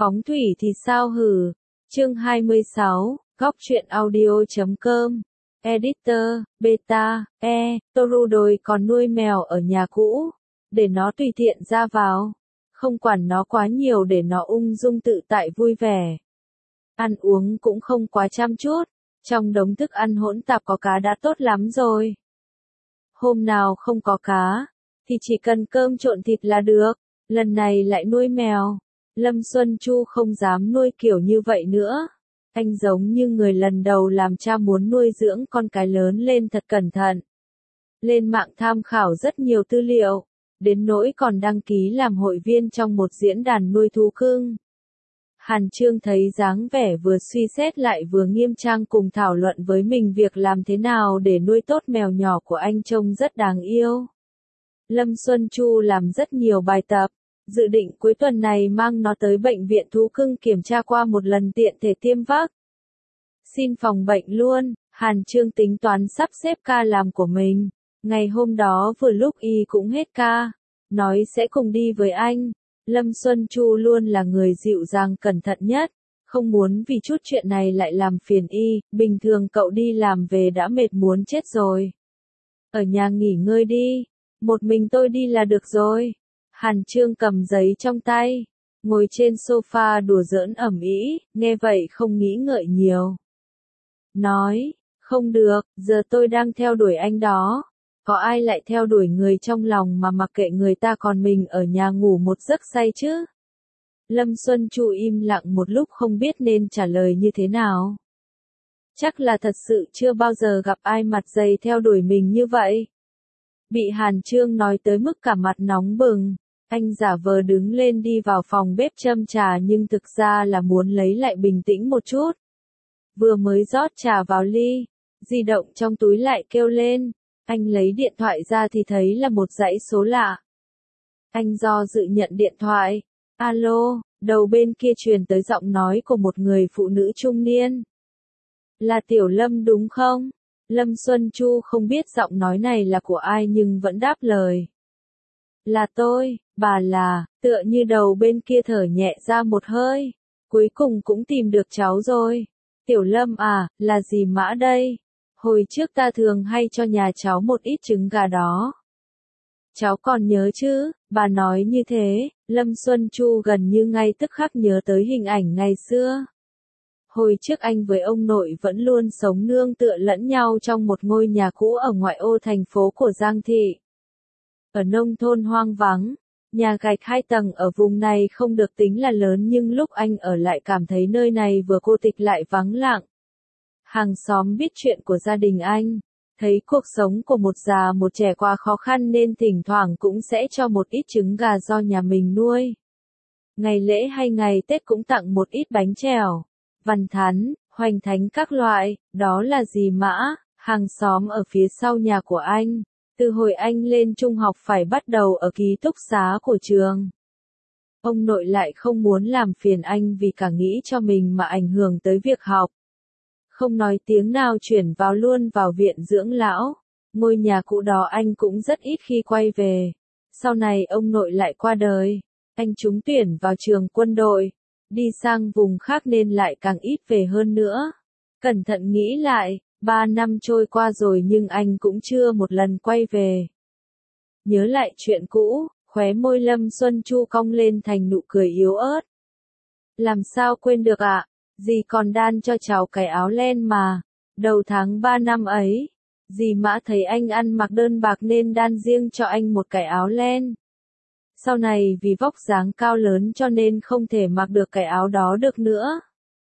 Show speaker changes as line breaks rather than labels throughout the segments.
Phóng thủy thì sao hử? Chương 26, góc truyện audio.com. Editor, Beta, Toru đồi còn nuôi mèo ở nhà cũ, để nó tùy tiện ra vào, không quản nó quá nhiều để nó ung dung tự tại vui vẻ. Ăn uống cũng không quá chăm chút, trong đống thức ăn hỗn tạp có cá đã tốt lắm rồi. Hôm nào không có cá, thì chỉ cần cơm trộn thịt là được, lần này lại nuôi mèo. Lâm Xuân Chu không dám nuôi kiểu như vậy nữa. Anh giống như người lần đầu làm cha muốn nuôi dưỡng con cái lớn lên thật cẩn thận. Lên mạng tham khảo rất nhiều tư liệu, đến nỗi còn đăng ký làm hội viên trong một diễn đàn nuôi thú cưng. Hàn Chương thấy dáng vẻ vừa suy xét lại vừa nghiêm trang cùng thảo luận với mình việc làm thế nào để nuôi tốt mèo nhỏ của anh trông rất đáng yêu. Lâm Xuân Chu làm rất nhiều bài tập, dự định cuối tuần này mang nó tới bệnh viện thú cưng kiểm tra qua một lần tiện thể tiêm vắc xin phòng bệnh luôn. Hàn Chương tính toán sắp xếp ca làm của mình. Ngày hôm đó vừa lúc y cũng hết ca, nói sẽ cùng đi với anh. Lâm Xuân Chu luôn là người dịu dàng cẩn thận nhất, không muốn vì chút chuyện này lại làm phiền y. Bình thường cậu đi làm về đã mệt muốn chết rồi. Ở nhà nghỉ ngơi đi, một mình tôi đi là được rồi. Hàn Chương cầm giấy trong tay, ngồi trên sofa đùa giỡn ầm ĩ, nghe vậy không nghĩ ngợi nhiều. Nói, không được, giờ tôi đang theo đuổi anh đó. Có ai lại theo đuổi người trong lòng mà mặc kệ người ta còn mình ở nhà ngủ một giấc say chứ? Lâm Xuân Chu im lặng một lúc không biết nên trả lời như thế nào. Chắc là thật sự chưa bao giờ gặp ai mặt dày theo đuổi mình như vậy. Bị Hàn Chương nói tới mức cả mặt nóng bừng, anh giả vờ đứng lên đi vào phòng bếp châm trà nhưng thực ra là muốn lấy lại bình tĩnh một chút. Vừa mới rót trà vào ly, di động trong túi lại kêu lên. Anh lấy điện thoại ra thì thấy là một dãy số lạ. Anh do dự nhận điện thoại. Alo, đầu bên kia truyền tới giọng nói của một người phụ nữ trung niên. Là Tiểu Lâm đúng không? Lâm Xuân Chu không biết giọng nói này là của ai nhưng vẫn đáp lời. Là tôi, bà là, tựa như đầu bên kia thở nhẹ ra một hơi. Cuối cùng cũng tìm được cháu rồi. Tiểu Lâm à, là dì Mã đây. Hồi trước ta thường hay cho nhà cháu một ít trứng gà đó. Cháu còn nhớ chứ? Bà nói như thế, Lâm Xuân Chu gần như ngay tức khắc nhớ tới hình ảnh ngày xưa. Hồi trước anh với ông nội vẫn luôn sống nương tựa lẫn nhau trong một ngôi nhà cũ ở ngoại ô thành phố của Giang Thị. Ở nông thôn hoang vắng, nhà gạch 2 tầng ở vùng này không được tính là lớn nhưng lúc anh ở lại cảm thấy nơi này vừa cô tịch lại vắng lặng. Hàng xóm biết chuyện của gia đình anh, thấy cuộc sống của một già một trẻ quá khó khăn nên thỉnh thoảng cũng sẽ cho một ít trứng gà do nhà mình nuôi. Ngày lễ hay ngày Tết cũng tặng một ít bánh trèo, văn thắn, hoành thánh các loại. Đó là dì Mã, hàng xóm ở phía sau nhà của anh. Từ hồi anh lên trung học phải bắt đầu ở ký túc xá của trường. Ông nội lại không muốn làm phiền anh vì cả nghĩ cho mình mà ảnh hưởng tới việc học. Không nói tiếng nào chuyển vào luôn vào viện dưỡng lão. Ngôi nhà cũ đó anh cũng rất ít khi quay về. Sau này ông nội lại qua đời. Anh trúng tuyển vào trường quân đội. Đi sang vùng khác nên lại càng ít về hơn nữa. Cẩn thận nghĩ lại, 3 năm trôi qua rồi nhưng anh cũng chưa một lần quay về. Nhớ lại chuyện cũ, khóe môi Lâm Xuân Chu cong lên thành nụ cười yếu ớt. Làm sao quên được ạ? Dì còn đan cho cháu cái áo len mà. Đầu tháng 3 năm ấy, dì Mã thấy anh ăn mặc đơn bạc nên đan riêng cho anh một cái áo len. Sau này vì vóc dáng cao lớn cho nên không thể mặc được cái áo đó được nữa.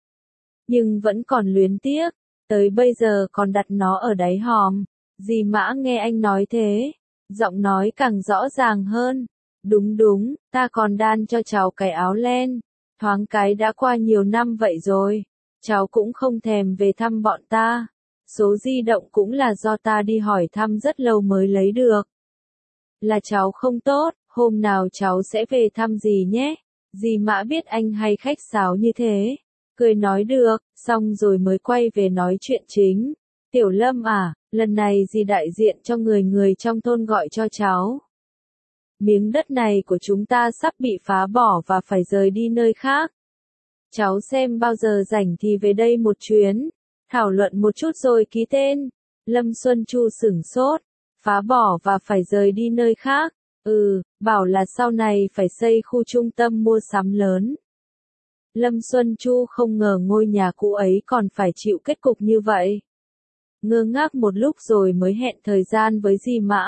Nhưng vẫn còn luyến tiếc, tới bây giờ còn đặt nó ở đáy hòm. Dì Mã nghe anh nói thế, giọng nói càng rõ ràng hơn. Đúng đúng, ta còn đan cho cháu cái áo len. Thoáng cái đã qua nhiều năm vậy rồi, cháu cũng không thèm về thăm bọn ta. Số di động cũng là do ta đi hỏi thăm rất lâu mới lấy được. Là cháu không tốt, hôm nào cháu sẽ về thăm dì nhé. Dì Mã biết anh hay khách sáo như thế, cười nói được, xong rồi mới quay về nói chuyện chính. Tiểu Lâm à, lần này dì đại diện cho người trong thôn gọi cho cháu. Miếng đất này của chúng ta sắp bị phá bỏ và phải rời đi nơi khác. Cháu xem bao giờ rảnh thì về đây một chuyến, thảo luận một chút rồi ký tên. Lâm Xuân Chu sửng sốt, phá bỏ và phải rời đi nơi khác. Bảo là sau này phải xây khu trung tâm mua sắm lớn. Lâm Xuân Chu không ngờ ngôi nhà cũ ấy còn phải chịu kết cục như vậy. Ngơ ngác một lúc rồi mới hẹn thời gian với dì Mã.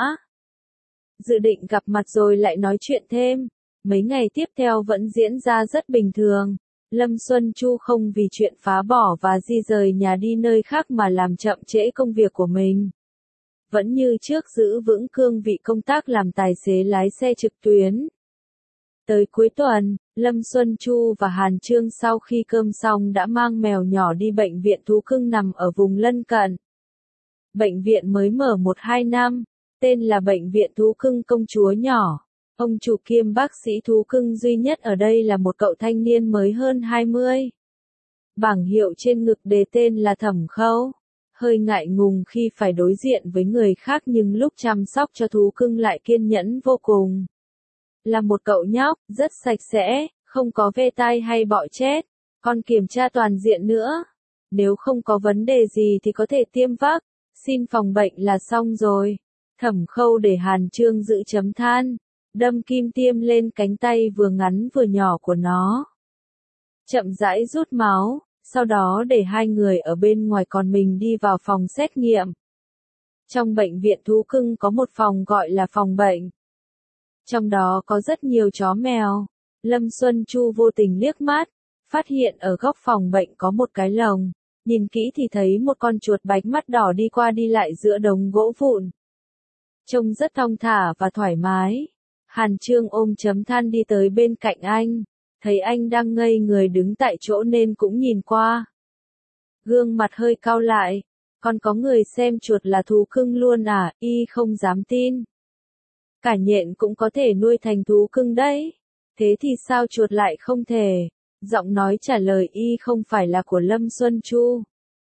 Dự định gặp mặt rồi lại nói chuyện thêm. Mấy ngày tiếp theo vẫn diễn ra rất bình thường. Lâm Xuân Chu không vì chuyện phá bỏ và di rời nhà đi nơi khác mà làm chậm trễ công việc của mình. Vẫn như trước giữ vững cương vị công tác làm tài xế lái xe trực tuyến. Tới cuối tuần, Lâm Xuân Chu và Hàn Chương sau khi cơm xong đã mang mèo nhỏ đi bệnh viện thú cưng nằm ở vùng lân cận. Bệnh viện mới mở 1-2 năm, tên là Bệnh viện Thú cưng Công chúa nhỏ. Ông chủ kiêm bác sĩ thú cưng duy nhất ở đây là một cậu thanh niên mới hơn 20. Bảng hiệu trên ngực đề tên là Thẩm Khâu. Hơi ngại ngùng khi phải đối diện với người khác nhưng lúc chăm sóc cho thú cưng lại kiên nhẫn vô cùng. Là một cậu nhóc, rất sạch sẽ, không có ve tai hay bọ chết, còn kiểm tra toàn diện nữa. Nếu không có vấn đề gì thì có thể tiêm vắc, xin phòng bệnh là xong rồi. Thẩm Khâu để Hàn Chương giữ chấm than, đâm kim tiêm lên cánh tay vừa ngắn vừa nhỏ của nó. Chậm rãi rút máu, sau đó để hai người ở bên ngoài còn mình đi vào phòng xét nghiệm. Trong bệnh viện thú cưng có một phòng gọi là phòng bệnh. Trong đó có rất nhiều chó mèo. Lâm Xuân Chu vô tình liếc mắt, phát hiện ở góc phòng bệnh có một cái lồng. Nhìn kỹ thì thấy một con chuột bạch mắt đỏ đi qua đi lại giữa đống gỗ vụn. Trông rất thong thả và thoải mái. Hàn Chương ôm chấm than đi tới bên cạnh anh. Thấy anh đang ngây người đứng tại chỗ nên cũng nhìn qua. Gương mặt hơi cau lại. Còn có người xem chuột là thú cưng luôn à, y không dám tin. Cả nhện cũng có thể nuôi thành thú cưng đấy. Thế thì sao chuột lại không thể? Giọng nói trả lời y không phải là của Lâm Xuân Chu.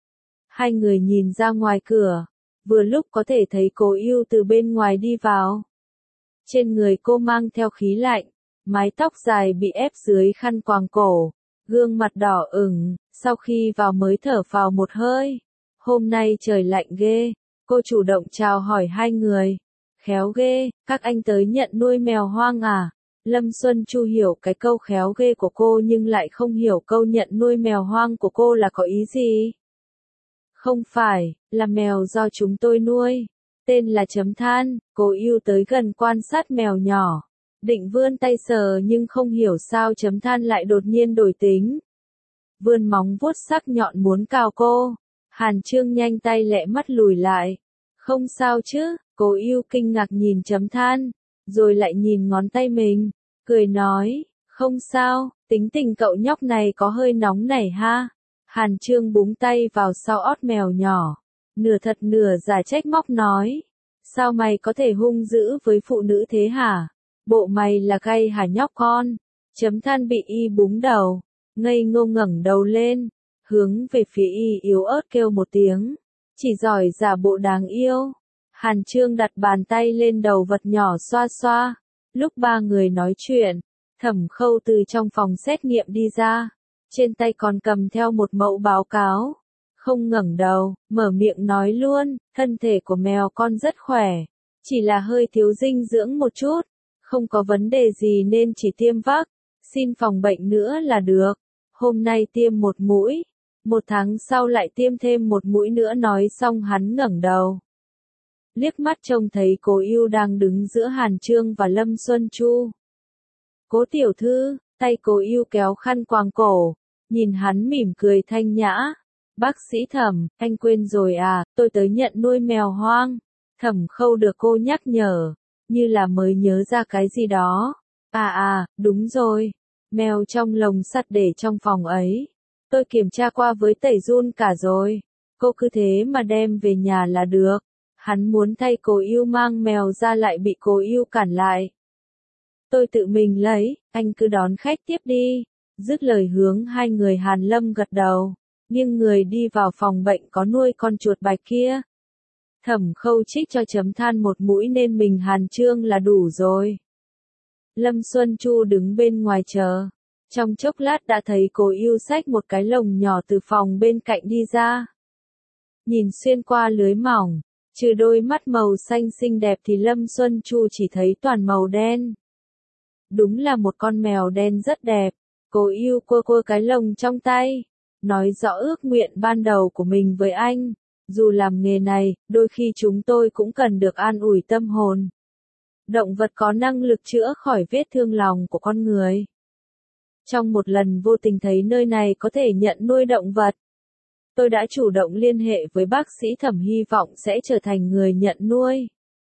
Hai người nhìn ra ngoài cửa. Vừa lúc có thể thấy Cố Ưu từ bên ngoài đi vào. Trên người cô mang theo khí lạnh. Mái tóc dài bị ép dưới khăn quàng cổ. Gương mặt đỏ ửng. Sau khi vào mới thở phào một hơi. Hôm nay trời lạnh ghê. Cô chủ động chào hỏi hai người. Khéo ghê, các anh tới nhận nuôi mèo hoang à? Lâm Xuân Chu hiểu cái câu khéo ghê của cô nhưng lại không hiểu câu nhận nuôi mèo hoang của cô là có ý gì. Không phải, là mèo do chúng tôi nuôi. Tên là chấm than. Cố Ưu tới gần quan sát mèo nhỏ. Định vươn tay sờ nhưng không hiểu sao chấm than lại đột nhiên đổi tính. Vươn móng vuốt sắc nhọn muốn cào cô. Hàn Chương nhanh tay lẹ mắt lùi lại. Không sao chứ? Cố Ưu kinh ngạc nhìn chấm than, rồi lại nhìn ngón tay mình, cười nói, không sao, tính tình cậu nhóc này có hơi nóng nảy ha. Hàn Chương búng tay vào sau ót mèo nhỏ, nửa thật nửa giả trách móc nói, sao mày có thể hung dữ với phụ nữ thế hả? Bộ mày là gay hả nhóc con? Chấm than bị y búng đầu, ngây ngô ngẩng đầu lên, hướng về phía y yếu ớt kêu một tiếng, chỉ giỏi giả bộ đáng yêu. Hàn Chương đặt bàn tay lên đầu vật nhỏ xoa xoa. Lúc ba người nói chuyện, Thẩm Khâu từ trong phòng xét nghiệm đi ra. Trên tay còn cầm theo một mẫu báo cáo. Không ngẩng đầu, mở miệng nói luôn, thân thể của mèo con rất khỏe. Chỉ là hơi thiếu dinh dưỡng một chút. Không có vấn đề gì nên chỉ tiêm vắc. Xin phòng bệnh nữa là được. Hôm nay tiêm một mũi. 1 tháng sau lại tiêm thêm một mũi nữa nói xong hắn ngẩng đầu. Liếc mắt trông thấy Cố Ưu đang đứng giữa Hàn Chương và Lâm Xuân Chu. Cố tiểu thư, tay Cố Ưu kéo khăn quàng cổ, nhìn hắn mỉm cười thanh nhã. Bác sĩ Thẩm, anh quên rồi à, tôi tới nhận nuôi mèo hoang. Thẩm Khâu được cô nhắc nhở, như là mới nhớ ra cái gì đó. Đúng rồi, mèo trong lồng sắt để trong phòng ấy. Tôi kiểm tra qua với tẩy giun cả rồi. Cô cứ thế mà đem về nhà là được. Hắn muốn thay Cố Ưu mang mèo ra lại bị Cố Ưu cản lại. Tôi tự mình lấy, anh cứ đón khách tiếp đi. Dứt lời hướng hai người Hàn Lâm gật đầu, nhưng người đi vào phòng bệnh có nuôi con chuột bạch kia. Thẩm Khâu trích cho chấm than một mũi nên mình Hàn Chương là đủ rồi. Lâm Xuân Chu đứng bên ngoài chờ. Trong chốc lát đã thấy Cố Ưu xách một cái lồng nhỏ từ phòng bên cạnh đi ra. Nhìn xuyên qua lưới mỏng, trừ đôi mắt màu xanh xinh đẹp thì Lâm Xuân Chu chỉ thấy toàn màu đen. Đúng là một con mèo đen rất đẹp. Cố Ưu quơ cái lồng trong tay, nói rõ ước nguyện ban đầu của mình với anh. Dù làm nghề này, đôi khi chúng tôi cũng cần được an ủi tâm hồn. Động vật có năng lực chữa khỏi vết thương lòng của con người. Trong một lần vô tình thấy nơi này có thể nhận nuôi động vật, tôi đã chủ động liên hệ với bác sĩ Thẩm, hy vọng sẽ trở thành người nhận nuôi.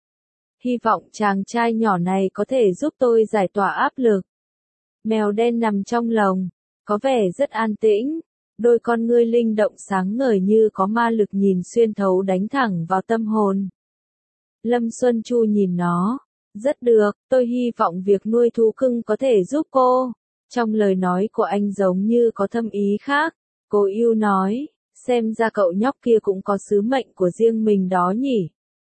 Hy vọng chàng trai nhỏ này có thể giúp tôi giải tỏa áp lực. Mèo đen nằm trong lồng, có vẻ rất an tĩnh, đôi con ngươi linh động sáng ngời như có ma lực nhìn xuyên thấu đánh thẳng vào tâm hồn. Lâm Xuân Chu nhìn nó, rất được, tôi hy vọng việc nuôi thú cưng có thể giúp cô. Trong lời nói của anh giống như có thâm ý khác, Cố Ưu nói, xem ra cậu nhóc kia cũng có sứ mệnh của riêng mình đó nhỉ.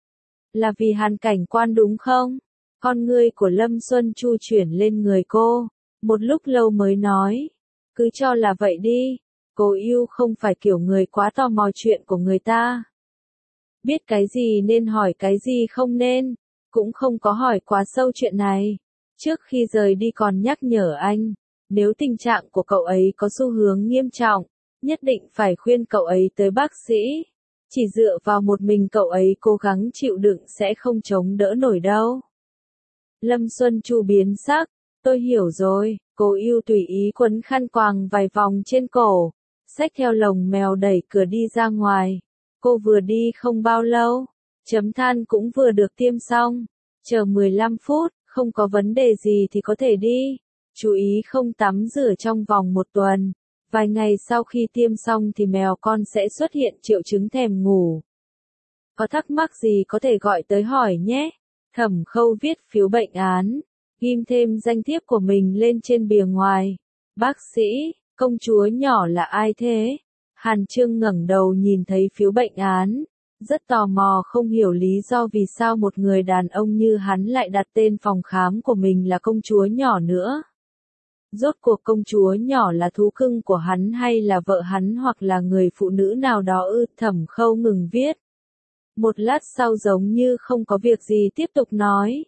Là vì Hàn Cảnh Quan đúng không? Con ngươi của Lâm Xuân Chu chuyển lên người cô, một lúc lâu mới nói, cứ cho là vậy đi. Cố Ưu không phải kiểu người quá tò mò chuyện của người ta. Biết cái gì nên hỏi cái gì không nên, cũng không có hỏi quá sâu chuyện này. Trước khi rời đi còn nhắc nhở anh, nếu tình trạng của cậu ấy có xu hướng nghiêm trọng, nhất định phải khuyên cậu ấy tới bác sĩ. Chỉ dựa vào một mình cậu ấy cố gắng chịu đựng sẽ không chống đỡ nổi đâu. Lâm Xuân Chu biến sắc, tôi hiểu rồi. Cố Ưu tùy ý quấn khăn quàng vài vòng trên cổ, xách theo lồng mèo đẩy cửa đi ra ngoài. Cô vừa đi không bao lâu, chấm than cũng vừa được tiêm xong. Chờ 15 phút, không có vấn đề gì thì có thể đi. Chú ý không tắm rửa trong vòng 1 tuần. Vài ngày sau khi tiêm xong thì mèo con sẽ xuất hiện triệu chứng thèm ngủ. Có thắc mắc gì có thể gọi tới hỏi nhé. Thẩm Khâu viết phiếu bệnh án, ghim thêm danh thiếp của mình lên trên bìa ngoài. Bác sĩ, công chúa nhỏ là ai thế? Hàn Chương ngẩng đầu nhìn thấy phiếu bệnh án, rất tò mò không hiểu lý do vì sao một người đàn ông như hắn lại đặt tên phòng khám của mình là công chúa nhỏ nữa. Rốt cuộc công chúa nhỏ là thú cưng của hắn hay là vợ hắn hoặc là người phụ nữ nào đó ư? Thẩm Khâu ngừng viết. Một lát sau giống như không có việc gì tiếp tục nói.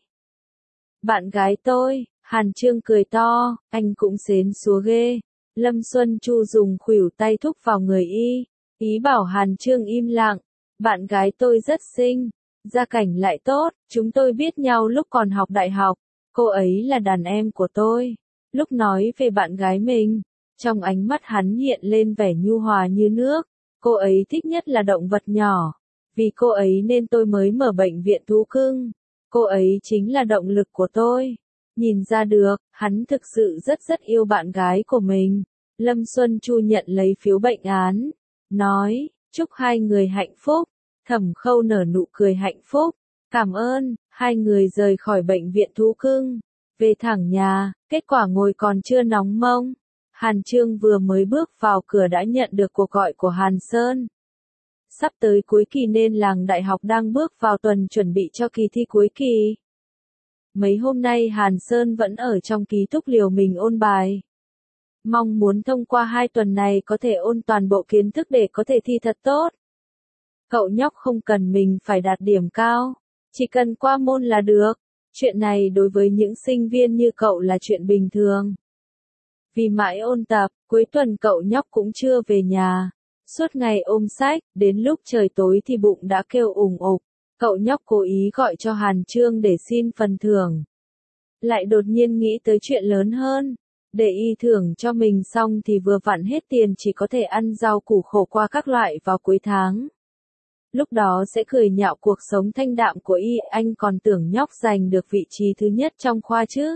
Bạn gái tôi, Hàn Chương cười to, anh cũng xến xúa ghê. Lâm Xuân Chu dùng khuỷu tay thúc vào người ý bảo Hàn Chương im lặng. Bạn gái tôi rất xinh, gia cảnh lại tốt, chúng tôi biết nhau lúc còn học đại học, cô ấy là đàn em của tôi. Lúc nói về bạn gái mình, trong ánh mắt hắn hiện lên vẻ nhu hòa như nước, cô ấy thích nhất là động vật nhỏ, vì cô ấy nên tôi mới mở bệnh viện thú cưng, cô ấy chính là động lực của tôi. Nhìn ra được, hắn thực sự rất yêu bạn gái của mình. Lâm Xuân Chu nhận lấy phiếu bệnh án, nói, chúc hai người hạnh phúc. Thẩm Khâu nở nụ cười hạnh phúc, cảm ơn. Hai người rời khỏi bệnh viện thú cưng, về thẳng nhà, kết quả ngồi còn chưa nóng mông. Hàn Chương vừa mới bước vào cửa đã nhận được cuộc gọi của Hàn Sơn. Sắp tới cuối kỳ nên làng đại học đang bước vào tuần chuẩn bị cho kỳ thi cuối kỳ. Mấy hôm nay Hàn Sơn vẫn ở trong ký túc liều mình ôn bài. Mong muốn thông qua 2 tuần này có thể ôn toàn bộ kiến thức để có thể thi thật tốt. Cậu nhóc không cần mình phải đạt điểm cao, chỉ cần qua môn là được. Chuyện này đối với những sinh viên như cậu là chuyện bình thường. Vì mãi ôn tập, cuối tuần cậu nhóc cũng chưa về nhà. Suốt ngày ôm sách, đến lúc trời tối thì bụng đã kêu ủng ục. Cậu nhóc cố ý gọi cho Hàn Chương để xin phần thưởng. Lại đột nhiên nghĩ tới chuyện lớn hơn. Để y thưởng cho mình xong thì vừa vặn hết tiền chỉ có thể ăn rau củ khổ qua các loại vào cuối tháng. Lúc đó sẽ cười nhạo cuộc sống thanh đạm của y, anh còn tưởng nhóc giành được vị trí thứ nhất trong khoa chứ.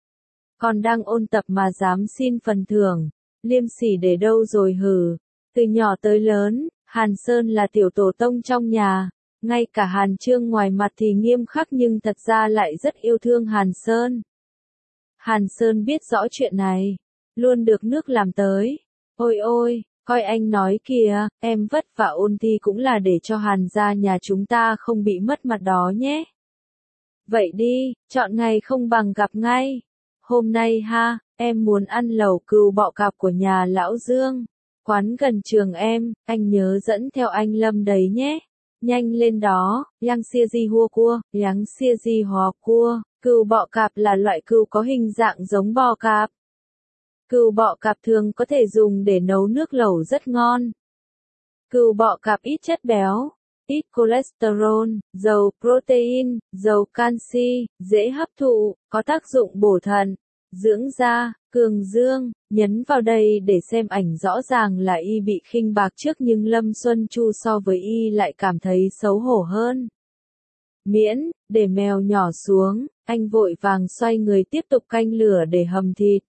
Còn đang ôn tập mà dám xin phần thưởng, liêm sỉ để đâu rồi hử. Từ nhỏ tới lớn, Hàn Sơn là tiểu tổ tông trong nhà, ngay cả Hàn Chương ngoài mặt thì nghiêm khắc nhưng thật ra lại rất yêu thương Hàn Sơn. Hàn Sơn biết rõ chuyện này, luôn được nước làm tới. Ôi ôi, coi anh nói kìa, em vất vả ôn thi cũng là để cho Hàn gia nhà chúng ta không bị mất mặt đó nhé. Vậy đi, chọn ngày không bằng gặp ngay. Hôm nay ha, em muốn ăn lẩu cừu bọ cạp của nhà lão Dương. Quán gần trường em, anh nhớ dẫn theo anh Lâm đấy nhé. Nhanh lên đó, yang xia di hua cua, yang xia di hò cua. Cừu bọ cạp là loại cừu có hình dạng giống bò cạp. Cừu bọ cạp thường có thể dùng để nấu nước lẩu rất ngon. Cừu bọ cạp ít chất béo, ít cholesterol, giàu protein, giàu canxi, dễ hấp thụ, có tác dụng bổ thận, dưỡng da, cường dương. Nhấn vào đây để xem ảnh rõ ràng là y bị khinh bạc trước nhưng Lâm Xuân Chu so với y lại cảm thấy xấu hổ hơn. Miễn, để mèo nhỏ xuống, anh vội vàng xoay người tiếp tục canh lửa để hầm thịt.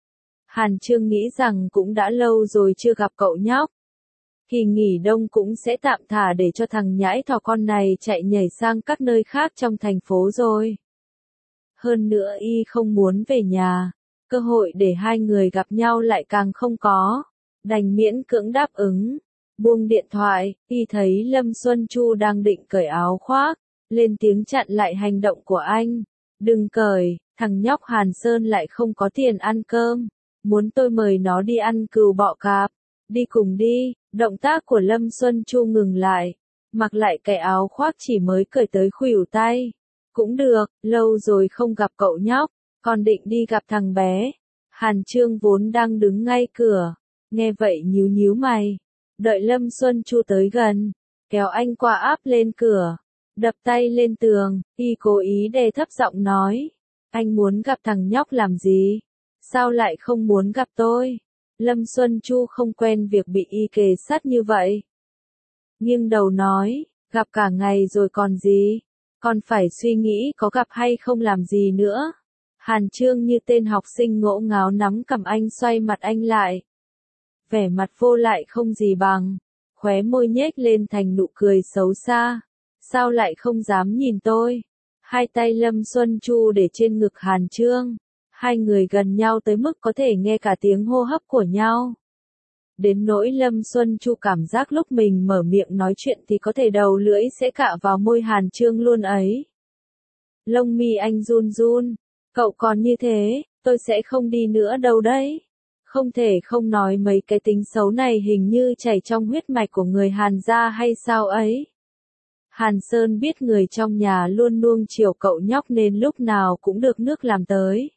Hàn Chương nghĩ rằng cũng đã lâu rồi chưa gặp cậu nhóc. Kỳ nghỉ đông cũng sẽ tạm thả để cho thằng nhãi thỏ con này chạy nhảy sang các nơi khác trong thành phố rồi. Hơn nữa y không muốn về nhà, cơ hội để hai người gặp nhau lại càng không có. Đành miễn cưỡng đáp ứng. Buông điện thoại, y thấy Lâm Xuân Chu đang định cởi áo khoác, lên tiếng chặn lại hành động của anh. Đừng cởi, thằng nhóc Hàn Sơn lại không có tiền ăn cơm. Muốn tôi mời nó đi ăn cừu bọ cạp. Đi cùng đi. Động tác của Lâm Xuân Chu ngừng lại. Mặc lại cái áo khoác chỉ mới cởi tới khuỷu tay. Cũng được, lâu rồi không gặp cậu nhóc. Còn định đi gặp thằng bé. Hàn Chương vốn đang đứng ngay cửa. Nghe vậy nhíu nhíu mày. Đợi Lâm Xuân Chu tới gần. Kéo anh qua áp lên cửa. Đập tay lên tường. Y cố ý đè thấp giọng nói. Anh muốn gặp thằng nhóc làm gì? Sao lại không muốn gặp tôi? Lâm Xuân Chu không quen việc bị y kề sát như vậy. Nghiêng đầu nói, gặp cả ngày rồi còn gì? Còn phải suy nghĩ có gặp hay không làm gì nữa. Hàn Chương như tên học sinh ngỗ ngáo nắm cầm anh xoay mặt anh lại. Vẻ mặt vô lại không gì bằng. Khóe môi nhếch lên thành nụ cười xấu xa. Sao lại không dám nhìn tôi? Hai tay Lâm Xuân Chu để trên ngực Hàn Chương. Hai người gần nhau tới mức có thể nghe cả tiếng hô hấp của nhau. Đến nỗi Lâm Xuân Chu cảm giác lúc mình mở miệng nói chuyện thì có thể đầu lưỡi sẽ cạ vào môi Hàn Chương luôn ấy. Lông mi anh run run. Cậu còn như thế, tôi sẽ không đi nữa đâu đấy. Không thể không nói mấy cái tính xấu này hình như chảy trong huyết mạch của người Hàn gia hay sao ấy. Hàn Sơn biết người trong nhà luôn nuông chiều cậu nhóc nên lúc nào cũng được nước làm tới.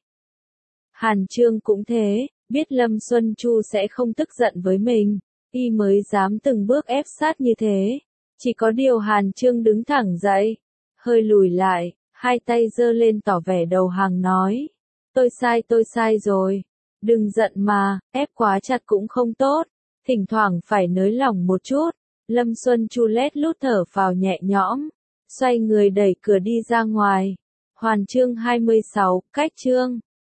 Hàn Chương cũng thế, biết Lâm Xuân Chu sẽ không tức giận với mình, y mới dám từng bước ép sát như thế. Chỉ có điều Hàn Chương đứng thẳng dậy, hơi lùi lại, hai tay giơ lên tỏ vẻ đầu hàng nói. Tôi sai rồi. Đừng giận mà, ép quá chặt cũng không tốt. Thỉnh thoảng phải nới lỏng một chút. Lâm Xuân Chu lét lút thở phào nhẹ nhõm. Xoay người đẩy cửa đi ra ngoài. Hoàn chương 26, cách chương.